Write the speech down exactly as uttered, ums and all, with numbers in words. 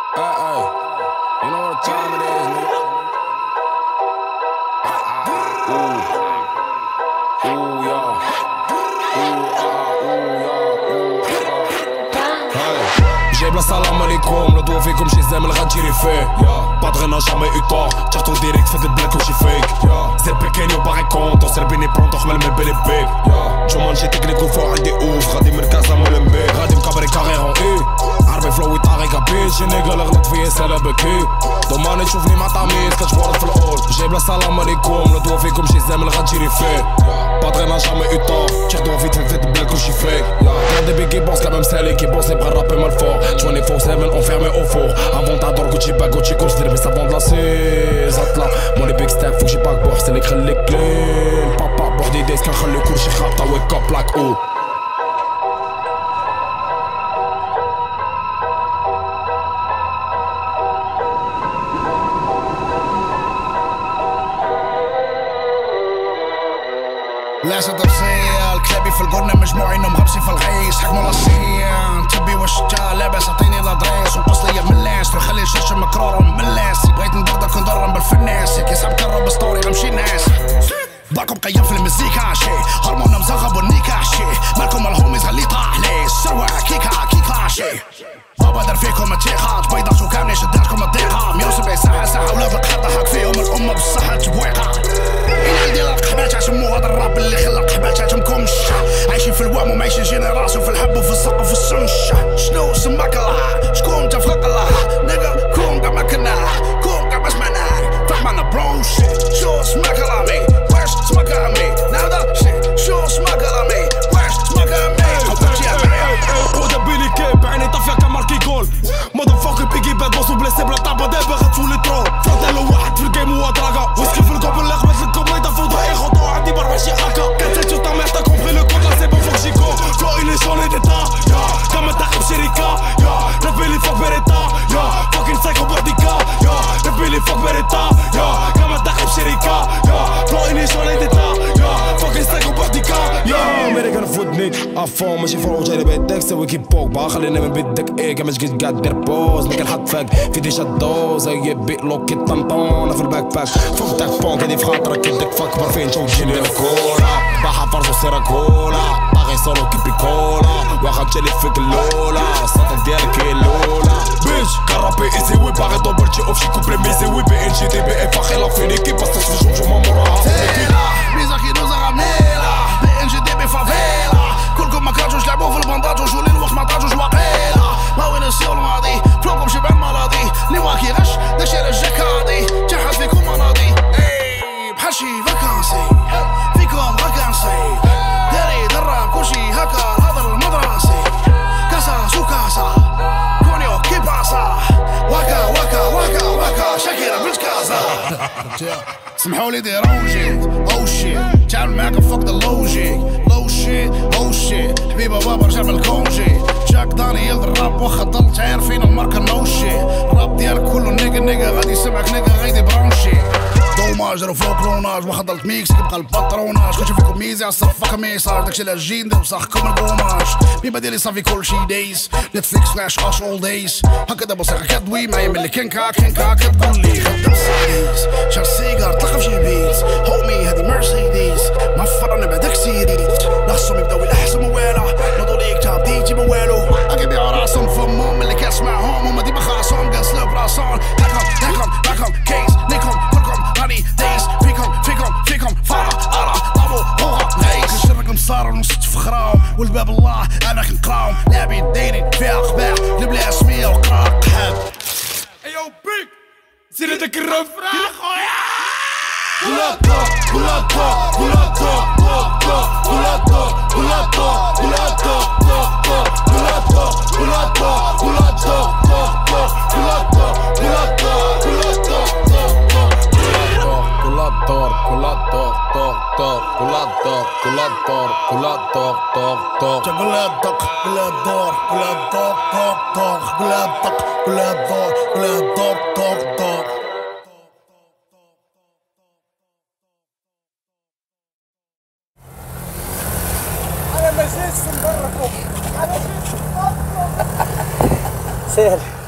Hey, hey, you know what time it is, nigga? Ooh, ooh, yeah. Ooh, ah, ooh, yeah. Hey. جايب لا سلام عليكم لا دوا فيكم شي زامل غتجري فيه بادغينا جامي او طور تحتو ديريكت فهاد البلاك وشي فيك زير بيكيني وباغي كونطو سير بيني برونطو خمال من بيلي بيك جومان جي تكنيك وفوق عندي اوف غادي من كازا مولمبيك غادي مكابري كاغي هون اي عربي فلوي طاغي كابيل شي نيكا غلط فيا سالا بكي دوماني تشوفني مع طاميس كتجبرد في الاول جايب لا سلام عليكم لا دوا فيكم شي زامل غتجري فيه بادغينا جامي او طور تحتو فيت فهاد البلاك وشي فيك غادي بي كي بونس كابا مسالي كي بونس يبغى رابي مال فوق vingt-quatre sept enfermé au four. Inventador, Gucci bag, Gucci course, c'est le savon de la cise. Atla, moi les big stack, faut que j'ai pas que boire, c'est les crêles les clés. Papa, bord d'idées, qu'un crêle le cours, j'ai rapta, wake up like oh. لا تفصيل كلابي في القرن مجموعين ومغبسي في الغيس حكموا لاسين تبي واش تا لاباس عطيني لادريس وبوص ليا ملاس نخلي الشاشه مكرور ملاسي بغيت ندردك ونضرب بالفناس كي صعب كرب ستوري غنمشي ناس باكم قيم في المزيكا شي هرمون مزغب والنيكا شي مالكم الهوميز غلي طاح لي السروع كيكا كيكا شي بابا دار فيكم التيخات بيضاتو كاملين شداتكم الضيقه مية وسبعين ساعه ساعه ولاد القحط ضحك فيهم الامه بالصحه تبويقه إلى ديال القحبات عتمو هذا الراب اللي خلى القحبات عتمكمش عايشين في الوهم ومعيشين جينيراسيون في الحب وفي الزق وفي السنش شنو سماك الله شكون انت في خلق الله نيجا كون كاع ما كنا كون كاع ما سمعناك فهمنا برو شيت شو سماك رامي واش سماك رامي نادا شيت شو سماك رامي واش سماك رامي خذ بيلي كيب عيني طافيه كماركي جول ماذا فاك بيجي باد بوصو بليسي بلا طابه دابا غتولي ترو فضل واحد في الجيم هو دراغا ويسكي في الكوب اللي خبط لكم بيضا فوضى اي خطو عندي بربع شي هكا كاتسيتو تا مير تا كومبري لو كود لا سي بون فوك جيكو فلو الي شوني ديتا يا كما تاخذ شركه يا ربيلي فوق بريتا يا فوكين سايكو بوديكا يا ربيلي فوق بريتا يا كما تاخذ شركه يا فلو الي شوني ديتا يا فوكين سايكو بوديكا يا امريكان فودني افون ماشي فرو جاي بيدك سوي كي بوكبا خلينا من بدك ايه كما جيت قاعد دير بوز ما كنحط فاك في دي شادوز هي بي لوكي طنطونه في الباك باك فوق تاك بونك هادي في خاطرك كدك فاك كبر فين تو جيني الكولا باحا فرزو سيرا كولا باغي سولو كيبي كولا واخا تشالي فيك اللولا الساطك ديالك هي اللولا بيش كرابي ايزي وي باغي دوبرتي اوف شي كوبلي ميزي وي بي ان جي دي بي اي فاخي لا فيني كي باستس في جمجمه موراها ميزا كي دوزا غاميلا بي ان جي دي بي فافيلا كلكم ما كرهتوش لعبوا في البندات وجولي الوقت ما عطاتوش واقيلا ما وين السيو الماضي فلوكم شبع المراضي اللي واكي غش داشي رجاك هادي جحد فيكم مناضي اي بحال شي فاكانسي فيكم فاكانسي داري دراب كلشي هكا الهضر المدرسي كاسا سو كاسا كونيو كي باسا واكا واكا واكا واكا شاكيرا بنت كازا سمحولي ديرونجيت او شيت تعامل معاك فوق ذا لوجيك لو شيت او شيت حبيبه بابا رجع من الكونجي جاك دانييل الراب واخا ضلت عارفين الماركه نوشي الراب ديالك كله نيجا نيجا غادي يسمعك نيجا غادي برونشي دوماج راه فوق كلوناج واخا ضلت ميكس كيبقى الباتروناج كنشوف فيكم ميزي على الصفا كميساج داكشي اللي جي ندير بصحكم الكوماج بيبا ديالي صافي كلشي دايز نتفليكس فلاش اش اول دايز هكذا بصيغه كدوي معايا ملي كنكا كنكا كتقول لي خدام سيريس شار سيجار طلق في جي بيز هومي هادي مرسيديز ما فرنا بعدك سيريت ناخصهم يبداو يلحسوا موالة نوضو ليك تاب ديتي بوالو اكيبيعو راسهم فمهم ملي كاسمعهم هما ديما خاصهم قنصلو براسون هاكم هاكم هاكم كيس ليكم كلكم راني دايس فيكم فيكم فيكم فرا ارا طابو هوغا نعيس كنشركم صار ونص تفخراهم ولد باب الله انا كنقراهم لعبي دايرين فيها قباح لبلا اسمية وقرا قحاب ايو بيك سير هداك الرفران خويا Gulato, gulato, gulato, gulato, gulato, gulato, gulato, gulato, gulato, gulato, gulato, gulato, Culator, culator, tor, tor, culator, culator, culator, tor, tor. Gulator, gulator, gulator, tor, tor, gulator, gulator, gulator, tor, tor. سهل